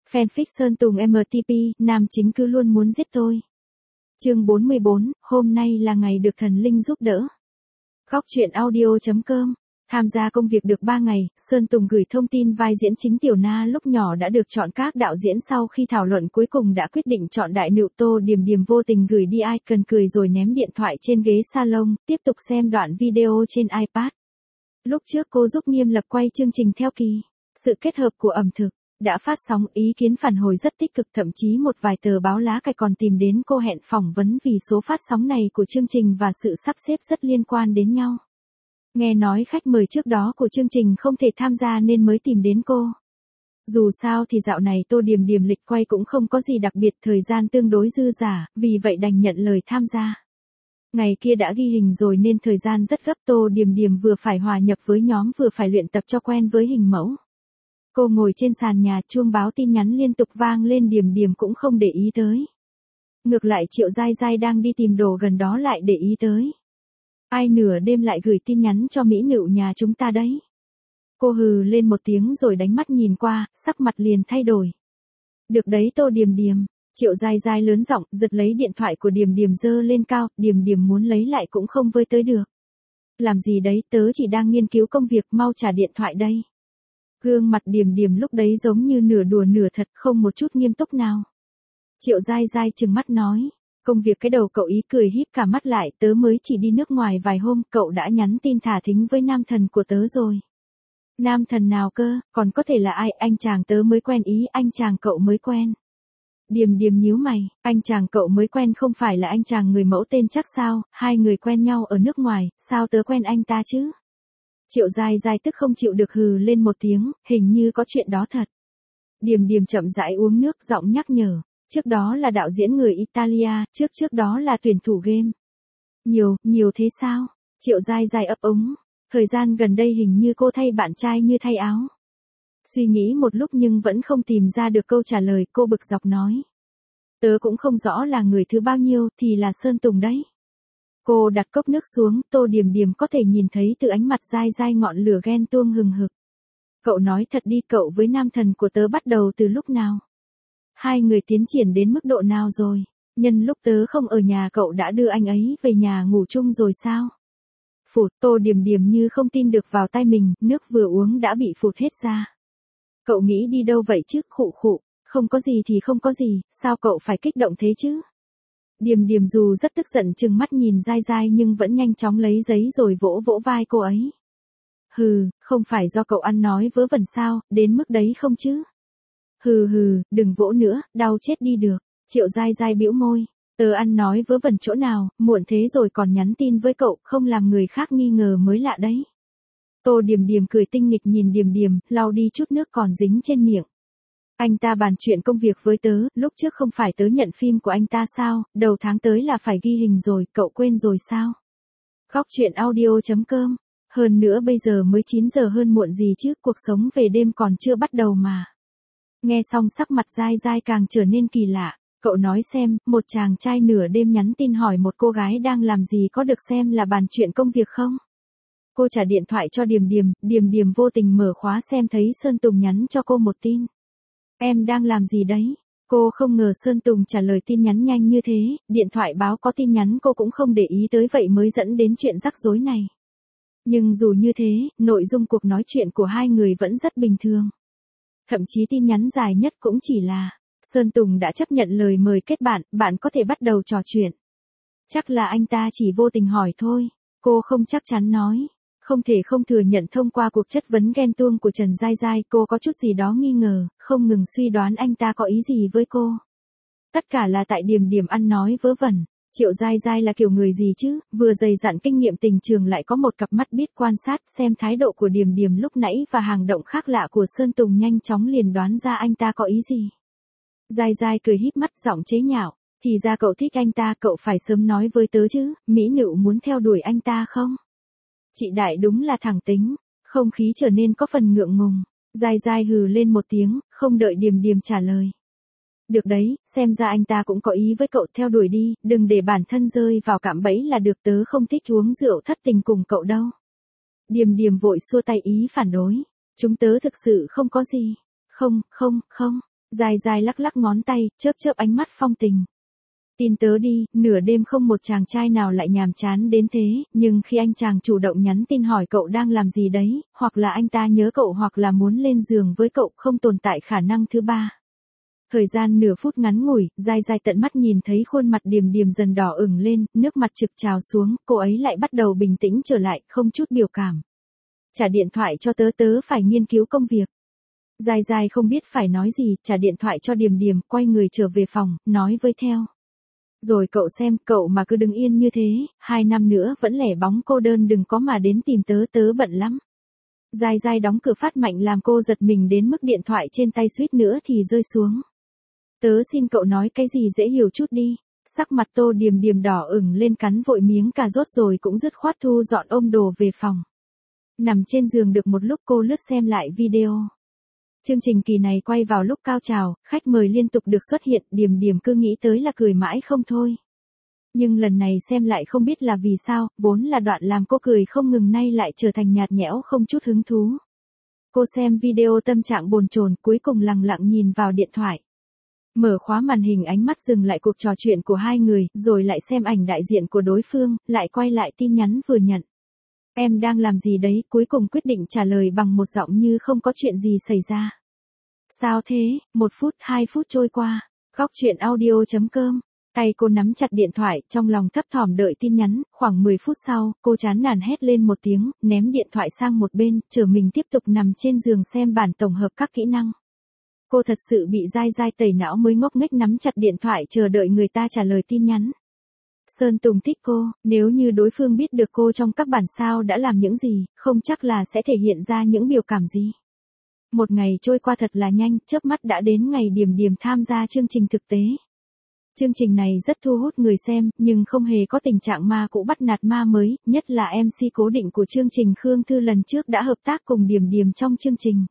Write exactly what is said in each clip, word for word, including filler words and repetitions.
Fanfic Sơn Tùng em tê pê, nam chính cứ luôn muốn giết tôi. Chương bốn mươi bốn, hôm nay là ngày được thần linh giúp đỡ. Góc truyện audio chấm com. Tham gia công việc được ba ngày, Sơn Tùng gửi thông tin vai diễn chính Tiểu Na lúc nhỏ đã được chọn. Các đạo diễn sau khi thảo luận cuối cùng đã quyết định chọn đại nựu. Tô Điềm Điềm vô tình gửi đi icon cười rồi ném điện thoại trên ghế salon, tiếp tục xem đoạn video trên iPad. Lúc trước cô giúp Nghiêm Lập quay chương trình theo kỳ. Sự kết hợp của ẩm thực đã phát sóng, ý kiến phản hồi rất tích cực, thậm chí một vài tờ báo lá cải còn tìm đến cô hẹn phỏng vấn vì số phát sóng này của chương trình và sự sắp xếp rất liên quan đến nhau. Nghe nói khách mời trước đó của chương trình không thể tham gia nên mới tìm đến cô. Dù sao thì dạo này Tô Điềm Điềm lịch quay cũng không có gì đặc biệt, thời gian tương đối dư dả, vì vậy đành nhận lời tham gia. Ngày kia đã ghi hình rồi nên thời gian rất gấp, Tô Điềm Điềm vừa phải hòa nhập với nhóm vừa phải luyện tập cho quen với hình mẫu. Cô ngồi trên sàn nhà, chuông báo tin nhắn liên tục vang lên, Điềm Điềm cũng không để ý tới. Ngược lại Triệu Giai Giai đang đi tìm đồ gần đó lại để ý tới. Ai nửa đêm lại gửi tin nhắn cho mỹ nữ nhà chúng ta đấy. Cô hừ lên một tiếng rồi đánh mắt nhìn qua, sắc mặt liền thay đổi. Được đấy Tô Điềm Điềm. Triệu Giai Giai lớn giọng, giật lấy điện thoại của Điềm Điềm giơ lên cao, Điềm Điềm muốn lấy lại cũng không với tới được. Làm gì đấy, tớ chỉ đang nghiên cứu công việc, mau trả điện thoại đây. Gương mặt Điềm Điềm lúc đấy giống như nửa đùa nửa thật, không một chút nghiêm túc nào. Triệu Giai Giai trừng mắt nói, công việc cái đầu cậu, ý cười híp cả mắt lại, tớ mới chỉ đi nước ngoài vài hôm, cậu đã nhắn tin thả thính với nam thần của tớ rồi. Nam thần nào cơ, còn có thể là ai, anh chàng tớ mới quen ý, anh chàng cậu mới quen. Điềm Điềm nhíu mày, anh chàng cậu mới quen không phải là anh chàng người mẫu tên chắc sao, hai người quen nhau ở nước ngoài, sao tớ quen anh ta chứ? Triệu Giai Giai tức không chịu được hừ lên một tiếng, hình như có chuyện đó thật. Điềm Điềm chậm rãi uống nước, giọng nhắc nhở, trước đó là đạo diễn người Italia, trước trước đó là tuyển thủ game. Nhiều, nhiều thế sao? Triệu Giai Giai ấp úng, thời gian gần đây hình như cô thay bạn trai như thay áo. Suy nghĩ một lúc nhưng vẫn không tìm ra được câu trả lời, cô bực dọc nói. Tớ cũng không rõ là người thứ bao nhiêu, thì là Sơn Tùng đấy. Cô đặt cốc nước xuống, Tô Điềm Điềm có thể nhìn thấy từ ánh mặt Giai Giai ngọn lửa ghen tuông hừng hực. Cậu nói thật đi, cậu với nam thần của tớ bắt đầu từ lúc nào? Hai người tiến triển đến mức độ nào rồi? Nhân lúc tớ không ở nhà cậu đã đưa anh ấy về nhà ngủ chung rồi sao? Phụt, Tô Điềm Điềm như không tin được vào tai mình, nước vừa uống đã bị phụt hết ra. Cậu nghĩ đi đâu vậy chứ, khụ khụ, không có gì thì không có gì, sao cậu phải kích động thế chứ? Điềm Điềm dù rất tức giận trừng mắt nhìn Giai Giai nhưng vẫn nhanh chóng lấy giấy rồi vỗ vỗ vai cô ấy. Hừ, không phải do cậu ăn nói vớ vẩn sao, đến mức đấy không chứ? Hừ hừ, đừng vỗ nữa, đau chết đi được. Triệu Giai Giai bĩu môi, tớ ăn nói vớ vẩn chỗ nào, muộn thế rồi còn nhắn tin với cậu, không làm người khác nghi ngờ mới lạ đấy. Tô Điềm Điềm cười tinh nghịch nhìn Điềm Điềm, lau đi chút nước còn dính trên miệng. Anh ta bàn chuyện công việc với tớ, lúc trước không phải tớ nhận phim của anh ta sao, đầu tháng tới là phải ghi hình rồi, cậu quên rồi sao? Góc truyện audio chấm com. Hơn nữa bây giờ mới chín giờ hơn muộn gì chứ, cuộc sống về đêm còn chưa bắt đầu mà. Nghe xong sắc mặt Giai Giai càng trở nên kỳ lạ, cậu nói xem, một chàng trai nửa đêm nhắn tin hỏi một cô gái đang làm gì có được xem là bàn chuyện công việc không? Cô trả điện thoại cho Điềm Điềm, Điềm Điềm vô tình mở khóa xem thấy Sơn Tùng nhắn cho cô một tin. Em đang làm gì đấy? Cô không ngờ Sơn Tùng trả lời tin nhắn nhanh như thế, điện thoại báo có tin nhắn cô cũng không để ý tới, vậy mới dẫn đến chuyện rắc rối này. Nhưng dù như thế, nội dung cuộc nói chuyện của hai người vẫn rất bình thường. Thậm chí tin nhắn dài nhất cũng chỉ là, Sơn Tùng đã chấp nhận lời mời kết bạn, bạn có thể bắt đầu trò chuyện. Chắc là anh ta chỉ vô tình hỏi thôi, cô không chắc chắn nói. Không thể không thừa nhận thông qua cuộc chất vấn ghen tuông của Trần Giai Giai, cô có chút gì đó nghi ngờ, không ngừng suy đoán anh ta có ý gì với cô. Tất cả là tại Điềm Điềm ăn nói vớ vẩn. Triệu Giai Giai là kiểu người gì chứ, vừa dày dặn kinh nghiệm tình trường lại có một cặp mắt biết quan sát, xem thái độ của Điềm Điềm lúc nãy và hành động khác lạ của Sơn Tùng nhanh chóng liền đoán ra anh ta có ý gì. Giai Giai cười híp mắt giọng chế nhạo, thì ra cậu thích anh ta, cậu phải sớm nói với tớ chứ, mỹ nữ muốn theo đuổi anh ta không? Chị Đại đúng là thẳng tính, không khí trở nên có phần ngượng ngùng. Giai Giai hừ lên một tiếng, không đợi Điềm Điềm trả lời. Được đấy, xem ra anh ta cũng có ý với cậu, theo đuổi đi, đừng để bản thân rơi vào cạm bẫy là được, tớ không thích uống rượu thất tình cùng cậu đâu. Điềm Điềm vội xua tay ý phản đối, chúng tớ thực sự không có gì. Không, không, không, Dài dài lắc lắc ngón tay, chớp chớp ánh mắt phong tình. Tin tớ đi, nửa đêm không một chàng trai nào lại nhàm chán đến thế, nhưng khi anh chàng chủ động nhắn tin hỏi cậu đang làm gì đấy, hoặc là anh ta nhớ cậu hoặc là muốn lên giường với cậu, không tồn tại khả năng thứ ba. Thời gian nửa phút ngắn ngủi, Dài Dài tận mắt nhìn thấy khuôn mặt Điềm Điềm dần đỏ ửng lên, nước mặt trực trào xuống, cô ấy lại bắt đầu bình tĩnh trở lại, không chút biểu cảm. Trả điện thoại cho tớ, tớ phải nghiên cứu công việc. Dài Dài không biết phải nói gì, trả điện thoại cho Điềm Điềm, quay người trở về phòng, nói với theo. Rồi cậu xem, cậu mà cứ đứng yên như thế, hai năm nữa vẫn lẻ bóng cô đơn, đừng có mà đến tìm tớ, tớ bận lắm. Dài Dài đóng cửa phát mạnh làm cô giật mình đến mức điện thoại trên tay suýt nữa thì rơi xuống. Tớ xin cậu nói cái gì dễ hiểu chút đi. Sắc mặt Tô Điềm Điềm đỏ ửng lên, cắn vội miếng cà rốt rồi cũng dứt khoát thu dọn ôm đồ về phòng. Nằm trên giường được một lúc cô lướt xem lại video. Chương trình kỳ này quay vào lúc cao trào, khách mời liên tục được xuất hiện, Điềm Điềm cứ nghĩ tới là cười mãi không thôi. Nhưng lần này xem lại không biết là vì sao, vốn là đoạn làm cô cười không ngừng nay lại trở thành nhạt nhẽo không chút hứng thú. Cô xem video tâm trạng bồn chồn, cuối cùng lặng lặng nhìn vào điện thoại. Mở khóa màn hình, ánh mắt dừng lại cuộc trò chuyện của hai người, rồi lại xem ảnh đại diện của đối phương, lại quay lại tin nhắn vừa nhận. Em đang làm gì đấy, cuối cùng quyết định trả lời bằng một giọng như không có chuyện gì xảy ra. Sao thế, một phút, hai phút trôi qua, góc chuyện audio chấm com. Tay cô nắm chặt điện thoại, trong lòng thấp thỏm đợi tin nhắn, khoảng mười phút sau, cô chán nản hét lên một tiếng, ném điện thoại sang một bên, chờ mình tiếp tục nằm trên giường xem bản tổng hợp các kỹ năng. Cô thật sự bị dai dai tẩy não mới ngốc nghếch nắm chặt điện thoại chờ đợi người ta trả lời tin nhắn. Sơn Tùng thích cô, nếu như đối phương biết được cô trong các bản sao đã làm những gì, không chắc là sẽ thể hiện ra những biểu cảm gì. Một ngày trôi qua thật là nhanh, chớp mắt đã đến ngày Điềm Điềm tham gia chương trình thực tế. Chương trình này rất thu hút người xem, nhưng không hề có tình trạng ma cũ bắt nạt ma mới, nhất là em xê cố định của chương trình Khương Thư lần trước đã hợp tác cùng Điềm Điềm trong chương trình.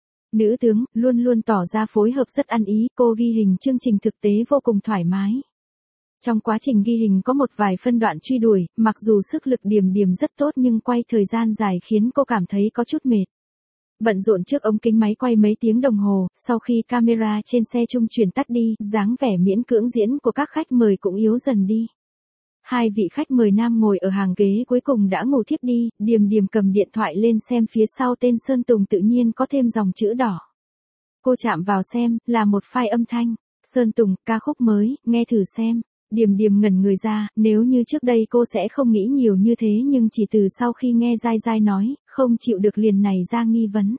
Nữ tướng, luôn luôn tỏ ra phối hợp rất ăn ý, cô ghi hình chương trình thực tế vô cùng thoải mái. Trong quá trình ghi hình có một vài phân đoạn truy đuổi, mặc dù sức lực Điềm Điềm rất tốt nhưng quay thời gian dài khiến cô cảm thấy có chút mệt. Bận rộn trước ống kính máy quay mấy tiếng đồng hồ, sau khi camera trên xe trung chuyển tắt đi, dáng vẻ miễn cưỡng diễn của các khách mời cũng yếu dần đi. Hai vị khách mời nam ngồi ở hàng ghế cuối cùng đã ngủ thiếp đi, Điềm Điềm cầm điện thoại lên xem phía sau tên Sơn Tùng tự nhiên có thêm dòng chữ đỏ. Cô chạm vào xem, là một file âm thanh. Sơn Tùng, ca khúc mới, nghe thử xem. Điềm Điềm ngẩn người ra, nếu như trước đây cô sẽ không nghĩ nhiều như thế nhưng chỉ từ sau khi nghe Dai Dai nói, không chịu được liền này ra nghi vấn.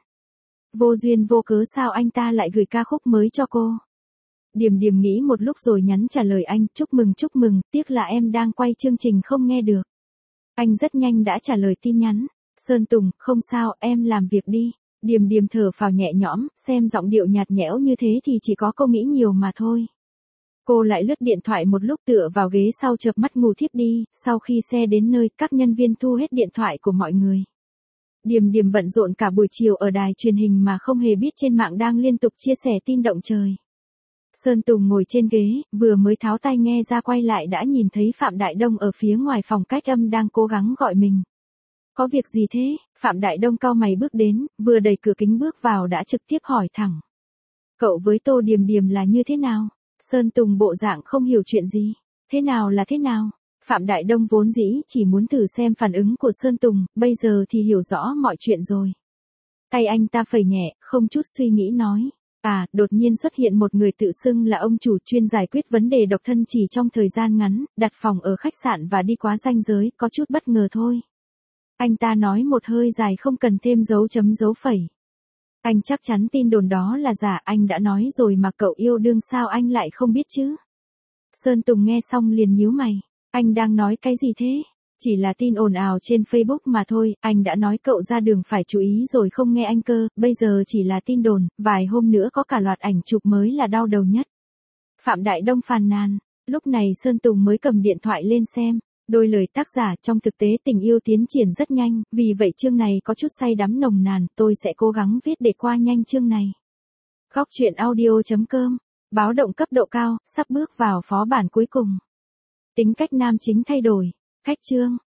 Vô duyên vô cớ sao anh ta lại gửi ca khúc mới cho cô? Điềm Điềm nghĩ một lúc rồi nhắn trả lời anh, chúc mừng chúc mừng, tiếc là em đang quay chương trình không nghe được. Anh rất nhanh đã trả lời tin nhắn. Sơn Tùng, không sao, em làm việc đi. Điềm Điềm thở phào nhẹ nhõm, xem giọng điệu nhạt nhẽo như thế thì chỉ có cô nghĩ nhiều mà thôi. Cô lại lướt điện thoại một lúc tựa vào ghế sau chợp mắt ngủ thiếp đi, sau khi xe đến nơi, các nhân viên thu hết điện thoại của mọi người. Điềm Điềm bận rộn cả buổi chiều ở đài truyền hình mà không hề biết trên mạng đang liên tục chia sẻ tin động trời. Sơn Tùng ngồi trên ghế, vừa mới tháo tai nghe ra quay lại đã nhìn thấy Phạm Đại Đông ở phía ngoài phòng cách âm đang cố gắng gọi mình. Có việc gì thế? Phạm Đại Đông cau mày bước đến, vừa đẩy cửa kính bước vào đã trực tiếp hỏi thẳng. Cậu với Tô Điềm Điềm là như thế nào? Sơn Tùng bộ dạng không hiểu chuyện gì. Thế nào là thế nào? Phạm Đại Đông vốn dĩ chỉ muốn thử xem phản ứng của Sơn Tùng, bây giờ thì hiểu rõ mọi chuyện rồi. Tay anh ta phẩy nhẹ, không chút suy nghĩ nói. À, đột nhiên xuất hiện một người tự xưng là ông chủ chuyên giải quyết vấn đề độc thân chỉ trong thời gian ngắn, đặt phòng ở khách sạn và đi quá ranh giới, có chút bất ngờ thôi. Anh ta nói một hơi dài không cần thêm dấu chấm dấu phẩy. Anh chắc chắn tin đồn đó là giả, anh đã nói rồi mà cậu yêu đương sao anh lại không biết chứ? Sơn Tùng nghe xong liền nhíu mày. Anh đang nói cái gì thế? Chỉ là tin ồn ào trên Facebook mà thôi, anh đã nói cậu ra đường phải chú ý rồi không nghe anh cơ, bây giờ chỉ là tin đồn, vài hôm nữa có cả loạt ảnh chụp mới là đau đầu nhất. Phạm Đại Đông phàn nàn, lúc này Sơn Tùng mới cầm điện thoại lên xem, đôi lời tác giả trong thực tế tình yêu tiến triển rất nhanh, vì vậy chương này có chút say đắm nồng nàn, tôi sẽ cố gắng viết để qua nhanh chương này. Góc chuyện audio chấm com, báo động cấp độ cao, sắp bước vào phó bản cuối cùng. Tính cách nam chính thay đổi. Khách chương,